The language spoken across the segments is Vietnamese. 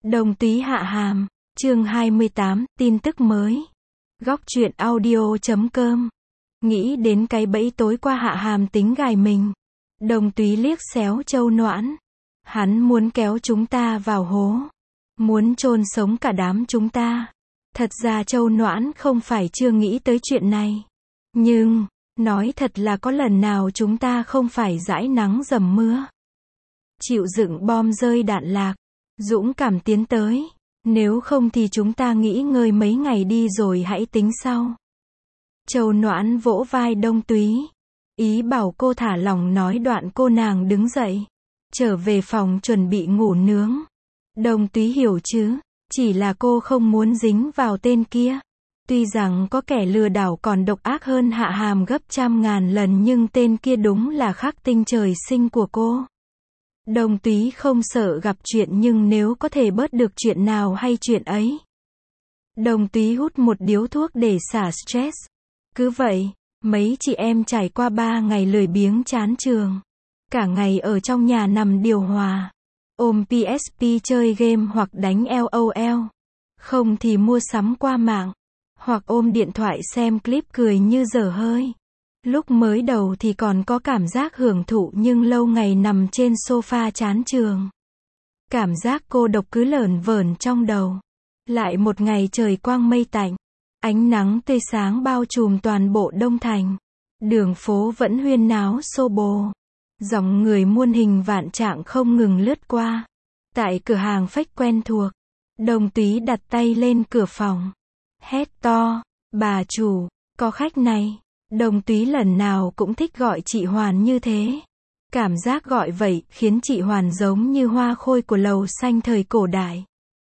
Đồng Túy Hạ Hàm, chương 28, tin tức mới. Góc truyện audio.com. Nghĩ đến cái bẫy tối qua Hạ Hàm tính gài mình. Đồng Túy liếc xéo Châu Noãn. Hắn muốn kéo chúng ta vào hố. Muốn chôn sống cả đám chúng ta. Thật ra Châu Noãn không phải chưa nghĩ tới chuyện này. Nhưng, nói thật là có lần nào chúng ta không phải dãi nắng dầm mưa. Chịu dựng bom rơi đạn lạc. Dũng cảm tiến tới. Nếu không thì chúng ta nghỉ ngơi mấy ngày đi rồi hãy tính sau. Châu Noãn vỗ vai Đông Túy. Ý bảo cô thả lỏng nói đoạn cô nàng đứng dậy. Trở về phòng chuẩn bị ngủ nướng. Đông Túy hiểu chứ. Chỉ là cô không muốn dính vào tên kia. Tuy rằng có kẻ lừa đảo còn độc ác hơn Hạ Hàm gấp trăm ngàn lần nhưng tên kia đúng là khắc tinh trời sinh của cô. Đồng Túy không sợ gặp chuyện nhưng nếu có thể bớt được chuyện nào hay chuyện ấy. Đồng Túy hút một điếu thuốc để xả stress. Cứ vậy, mấy chị em trải qua 3 ngày lười biếng chán trường. Cả ngày ở trong nhà nằm điều hòa. Ôm PSP chơi game hoặc đánh LOL. Không thì mua sắm qua mạng. Hoặc ôm điện thoại xem clip cười như dở hơi. Lúc mới đầu thì còn có cảm giác hưởng thụ nhưng lâu ngày nằm trên sofa chán trường. Cảm giác cô độc cứ lởn vởn trong đầu. Lại một ngày trời quang mây tạnh. Ánh nắng tươi sáng bao trùm toàn bộ Đông Thành. Đường phố vẫn huyên náo xô bồ. Dòng người muôn hình vạn trạng không ngừng lướt qua. Tại cửa hàng phách quen thuộc. Đồng Túy đặt tay lên cửa phòng. Hét to, bà chủ, có khách này. Đồng Túy lần nào cũng thích gọi chị Hoàn như thế. Cảm giác gọi vậy khiến chị Hoàn giống như hoa khôi của lầu xanh thời cổ đại.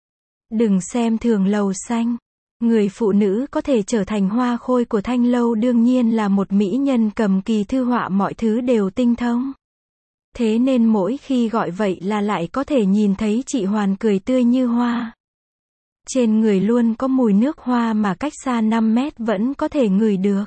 Đừng xem thường lầu xanh. Người phụ nữ có thể trở thành hoa khôi của thanh lâu đương nhiên là một mỹ nhân cầm kỳ thư họa mọi thứ đều tinh thông. Thế nên mỗi khi gọi vậy là lại có thể nhìn thấy chị Hoàn cười tươi như hoa. Trên người luôn có mùi nước hoa mà cách xa 5 mét vẫn có thể ngửi được.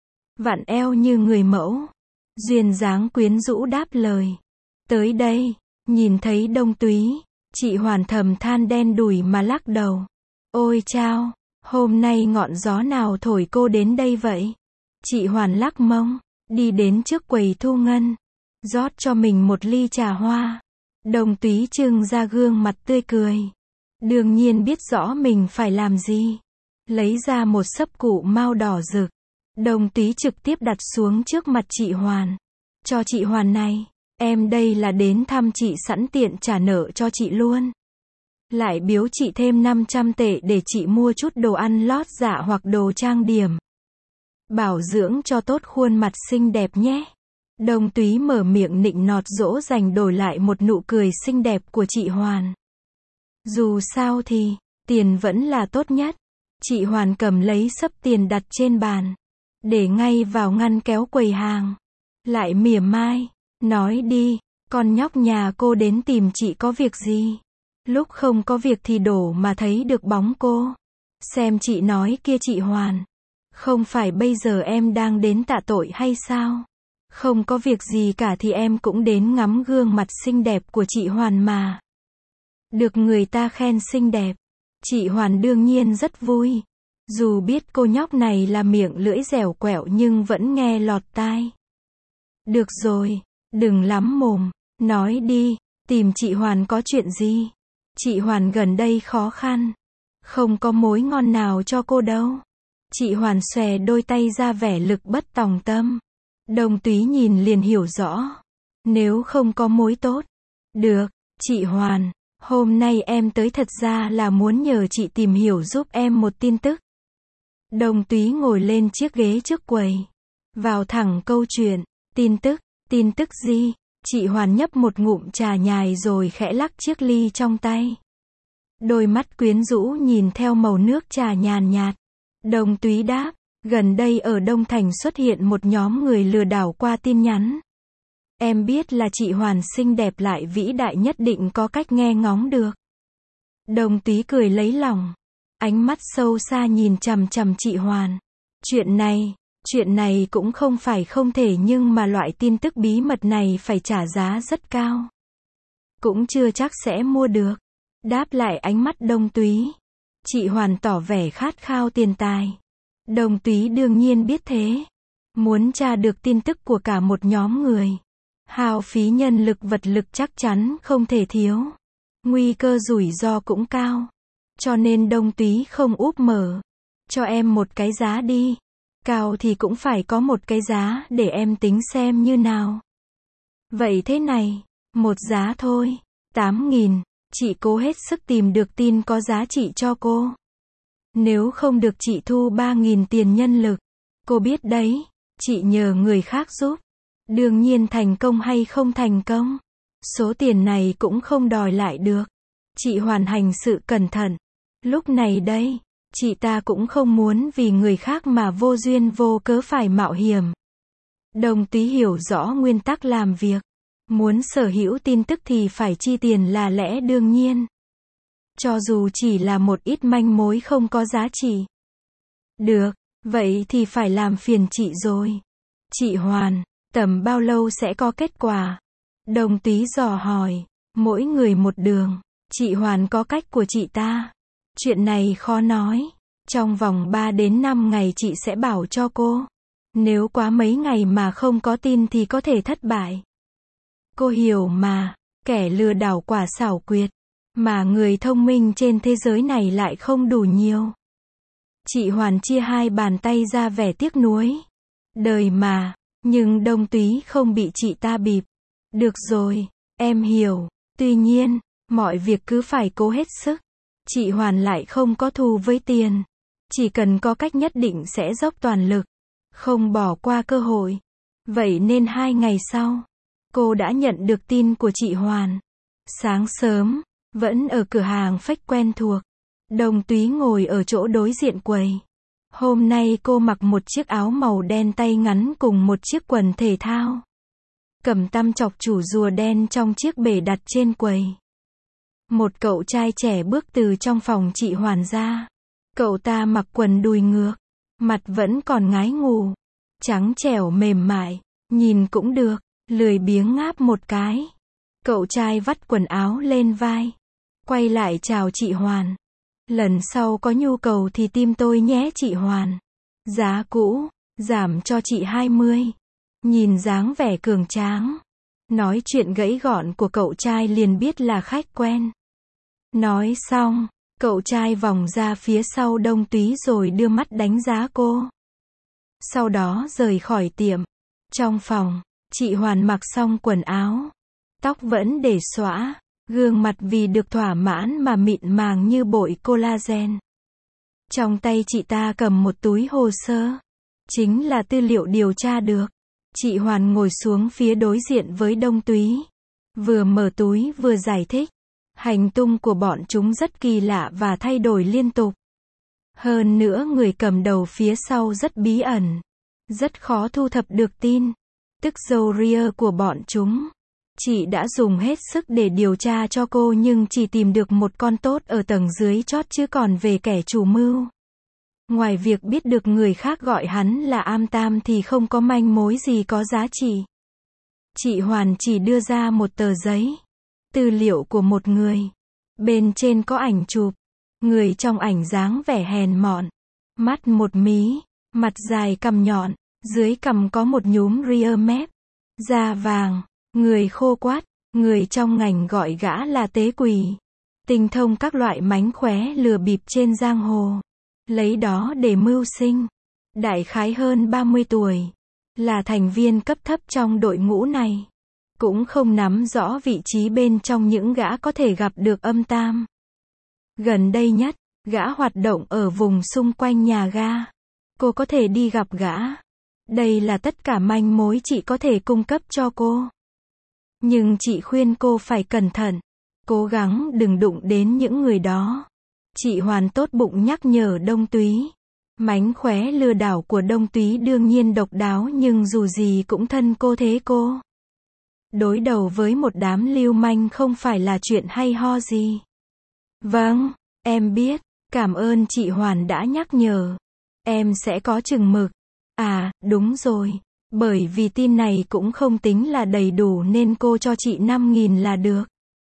Vặn eo như người mẫu. Duyên dáng quyến rũ đáp lời. Tới đây, nhìn thấy Đông Túy, chị Hoàn thầm than đen đủi mà lắc đầu. Ôi chao, hôm nay ngọn gió nào thổi cô đến đây vậy? Chị Hoàn lắc mông, đi đến trước quầy thu ngân, rót cho mình một ly trà hoa. Đông Túy trưng ra gương mặt tươi cười. Đương nhiên biết rõ mình phải làm gì. Lấy ra một xấp cụ mao đỏ rực. Đồng Túy trực tiếp đặt xuống trước mặt chị Hoàn. Cho chị Hoàn này, em đây là đến thăm chị sẵn tiện trả nợ cho chị luôn. Lại biếu chị thêm 500 tệ để chị mua chút đồ ăn lót dạ hoặc đồ trang điểm. Bảo dưỡng cho tốt khuôn mặt xinh đẹp nhé. Đồng Túy mở miệng nịnh nọt dỗ dành đổi lại một nụ cười xinh đẹp của chị Hoàn. Dù sao thì, tiền vẫn là tốt nhất. Chị Hoàn cầm lấy xấp tiền đặt trên bàn. Để ngay vào ngăn kéo quầy hàng. Lại mỉa mai. Nói đi, con nhóc nhà cô đến tìm chị có việc gì? Lúc không có việc thì đổ mà thấy được bóng cô. Xem chị nói kia chị Hoàn. Không phải bây giờ em đang đến tạ tội hay sao? Không có việc gì cả thì em cũng đến ngắm gương mặt xinh đẹp của chị Hoàn mà. Được người ta khen xinh đẹp. Chị Hoàn đương nhiên rất vui. Dù biết cô nhóc này là miệng lưỡi dẻo quẹo nhưng vẫn nghe lọt tai. Được rồi, đừng lắm mồm, nói đi, tìm chị Hoàn có chuyện gì? Chị Hoàn gần đây khó khăn. Không có mối ngon nào cho cô đâu. Chị Hoàn xòe đôi tay ra vẻ lực bất tòng tâm. Đồng Túy nhìn liền hiểu rõ. Nếu không có mối tốt. Được, chị Hoàn. Hôm nay em tới thật ra là muốn nhờ chị tìm hiểu giúp em một tin tức. Đồng Túy ngồi lên chiếc ghế trước quầy. Vào thẳng câu chuyện. Tin tức gì? Chị Hoàn nhấp một ngụm trà nhài rồi khẽ lắc chiếc ly trong tay. Đôi mắt quyến rũ nhìn theo màu nước trà nhàn nhạt. Đồng Túy đáp, gần đây ở Đông Thành xuất hiện một nhóm người lừa đảo qua tin nhắn. Em biết là chị Hoàn xinh đẹp lại vĩ đại nhất định có cách nghe ngóng được. Đồng Túy cười lấy lòng. Ánh mắt sâu xa nhìn chằm chằm chị Hoàn. Chuyện này cũng không phải không thể nhưng mà loại tin tức bí mật này phải trả giá rất cao. Cũng chưa chắc sẽ mua được. Đáp lại ánh mắt Đông Túy. Chị Hoàn tỏ vẻ khát khao tiền tài. Đông Túy đương nhiên biết thế. Muốn tra được tin tức của cả một nhóm người. Hao phí nhân lực vật lực chắc chắn không thể thiếu. Nguy cơ rủi ro cũng cao. Cho nên Đông Túy không úp mở. Cho em một cái giá đi. Cao thì cũng phải có một cái giá để em tính xem như nào. Vậy thế này, một giá thôi, 8.000, chị cố hết sức tìm được tin có giá trị cho cô. Nếu không được chị thu 3.000 tiền nhân lực. Cô biết đấy, chị nhờ người khác giúp. Đương nhiên thành công hay không thành công, số tiền này cũng không đòi lại được. Chị Hoàn hành sự cẩn thận. Lúc này đây, chị ta cũng không muốn vì người khác mà vô duyên vô cớ phải mạo hiểm. Đông Túy hiểu rõ nguyên tắc làm việc. Muốn sở hữu tin tức thì phải chi tiền là lẽ đương nhiên. Cho dù chỉ là một ít manh mối không có giá trị. Được, vậy thì phải làm phiền chị rồi. Chị Hoàn, tầm bao lâu sẽ có kết quả? Đông Túy dò hỏi. Mỗi người một đường. Chị Hoàn có cách của chị ta. Chuyện này khó nói. Trong vòng 3 đến 5 ngày chị sẽ bảo cho cô. Nếu quá mấy ngày mà không có tin thì có thể thất bại. Cô hiểu mà, kẻ lừa đảo quả xảo quyệt. Mà người thông minh trên thế giới này lại không đủ nhiều. Chị Hoàn chia hai bàn tay ra vẻ tiếc nuối. Đời mà, nhưng Đông Túy không bị chị ta bịp. Được rồi, em hiểu. Tuy nhiên, mọi việc cứ phải cố hết sức. Chị Hoàn lại không có thù với tiền. Chỉ cần có cách nhất định sẽ dốc toàn lực. Không bỏ qua cơ hội. Vậy nên 2 ngày sau, cô đã nhận được tin của chị Hoàn. Sáng sớm, vẫn ở cửa hàng phách quen thuộc. Đông Túy ngồi ở chỗ đối diện quầy. Hôm nay cô mặc một chiếc áo màu đen tay ngắn cùng một chiếc quần thể thao. Cầm tăm chọc chủ rùa đen trong chiếc bể đặt trên quầy. Một cậu trai trẻ bước từ trong phòng chị Hoàn ra. Cậu ta mặc quần đùi ngược. Mặt vẫn còn ngái ngủ. Trắng trẻo mềm mại. Nhìn cũng được. Lười biếng ngáp một cái. Cậu trai vắt quần áo lên vai. Quay lại chào chị Hoàn. Lần sau có nhu cầu thì tìm tôi nhé chị Hoàn. Giá cũ, giảm cho chị 20. Nhìn dáng vẻ cường tráng. Nói chuyện gãy gọn của cậu trai liền biết là khách quen. Nói xong, cậu trai vòng ra phía sau Đông Túy rồi đưa mắt đánh giá cô. Sau đó rời khỏi tiệm. Trong phòng, chị Hoàn mặc xong quần áo. Tóc vẫn để xõa. Gương mặt vì được thỏa mãn mà mịn màng như bội collagen. Trong tay chị ta cầm một túi hồ sơ. Chính là tư liệu điều tra được. Chị Hoàn ngồi xuống phía đối diện với Đông Túy. Vừa mở túi vừa giải thích. Hành tung của bọn chúng rất kỳ lạ và thay đổi liên tục. Hơn nữa người cầm đầu phía sau rất bí ẩn. Rất khó thu thập được tin. Tức dâu ria của bọn chúng. Chị đã dùng hết sức để điều tra cho cô nhưng chỉ tìm được một con tốt ở tầng dưới chót chứ còn về kẻ chủ mưu. Ngoài việc biết được người khác gọi hắn là Am Tam thì không có manh mối gì có giá trị. Chị Hoàn chỉ đưa ra một tờ giấy. Tư liệu của một người. Bên trên có ảnh chụp. Người trong ảnh dáng vẻ hèn mọn. Mắt một mí. Mặt dài cằm nhọn. Dưới cằm có một nhúm ria mép. Da vàng. Người khô quắt. Người trong ngành gọi gã là tế quỷ. Tinh thông các loại mánh khóe lừa bịp trên giang hồ. Lấy đó để mưu sinh. Đại khái hơn 30 tuổi. Là thành viên cấp thấp trong đội ngũ này. Cũng không nắm rõ vị trí bên trong những gã có thể gặp được Âm Tam. Gần đây nhất, gã hoạt động ở vùng xung quanh nhà ga. Cô có thể đi gặp gã. Đây là tất cả manh mối chị có thể cung cấp cho cô. Nhưng chị khuyên cô phải cẩn thận. Cố gắng đừng đụng đến những người đó. Chị Hoàn tốt bụng nhắc nhở Đông Túy. Mánh khóe lừa đảo của Đông Túy đương nhiên độc đáo nhưng dù gì cũng thân cô thế cô. Đối đầu với một đám lưu manh không phải là chuyện hay ho gì. Vâng, em biết. Cảm ơn chị Hoàn đã nhắc nhở. Em sẽ có chừng mực. À, đúng rồi. Bởi vì tin này cũng không tính là đầy đủ nên cô cho chị 5.000 là được.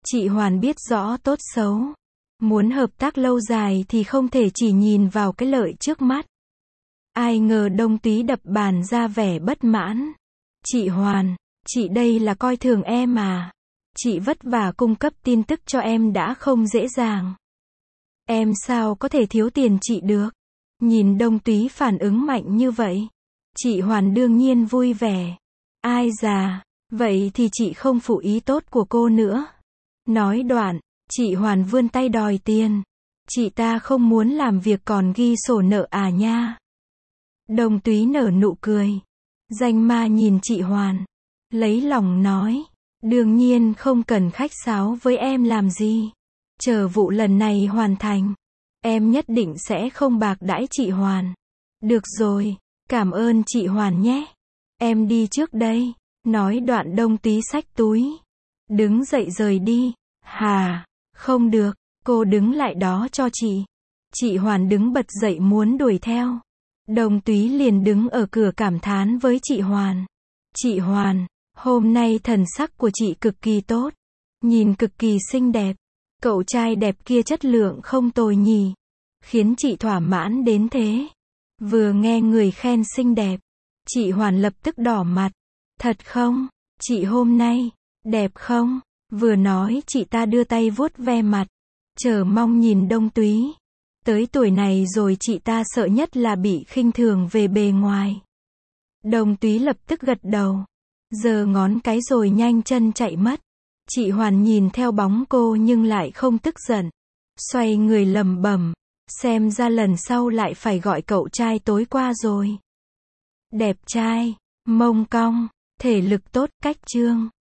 Chị Hoàn biết rõ tốt xấu. Muốn hợp tác lâu dài thì không thể chỉ nhìn vào cái lợi trước mắt. Ai ngờ Đông Túy đập bàn ra vẻ bất mãn. Chị Hoàn, chị đây là coi thường em à? Chị vất vả cung cấp tin tức cho em đã không dễ dàng. Em sao có thể thiếu tiền chị được? Nhìn Đông Túy phản ứng mạnh như vậy, chị Hoàn đương nhiên vui vẻ. Ai già, vậy thì chị không phụ ý tốt của cô nữa. Nói đoạn, chị Hoàn vươn tay đòi tiền. Chị ta không muốn làm việc còn ghi sổ nợ à nha. Đông Túy nở nụ cười. Danh ma nhìn chị Hoàn, lấy lòng nói, đương nhiên không cần khách sáo với em làm gì. Chờ vụ lần này hoàn thành, em nhất định sẽ không bạc đãi chị Hoàn. Được rồi, cảm ơn chị Hoàn nhé. Em đi trước đây. Nói đoạn Đông Túy xách túi, đứng dậy rời đi. Hà, không được, cô đứng lại đó cho chị. Chị Hoàn đứng bật dậy muốn đuổi theo. Đông Túy liền đứng ở cửa cảm thán với chị Hoàn. Chị Hoàn, hôm nay thần sắc của chị cực kỳ tốt. Nhìn cực kỳ xinh đẹp. Cậu trai đẹp kia chất lượng không tồi nhỉ. Khiến chị thỏa mãn đến thế. Vừa nghe người khen xinh đẹp, chị Hoàn lập tức đỏ mặt. Thật không? Chị hôm nay, đẹp không? Vừa nói chị ta đưa tay vuốt ve mặt. Chờ mong nhìn Đông Túy. Tới tuổi này rồi chị ta sợ nhất là bị khinh thường về bề ngoài. Đông Túy lập tức gật đầu. Giơ ngón cái rồi nhanh chân chạy mất. Chị Hoàn nhìn theo bóng cô nhưng lại không tức giận. Xoay người lẩm bẩm. Xem ra lần sau lại phải gọi cậu trai tối qua rồi. Đẹp trai, mông cong, thể lực tốt, cách trương.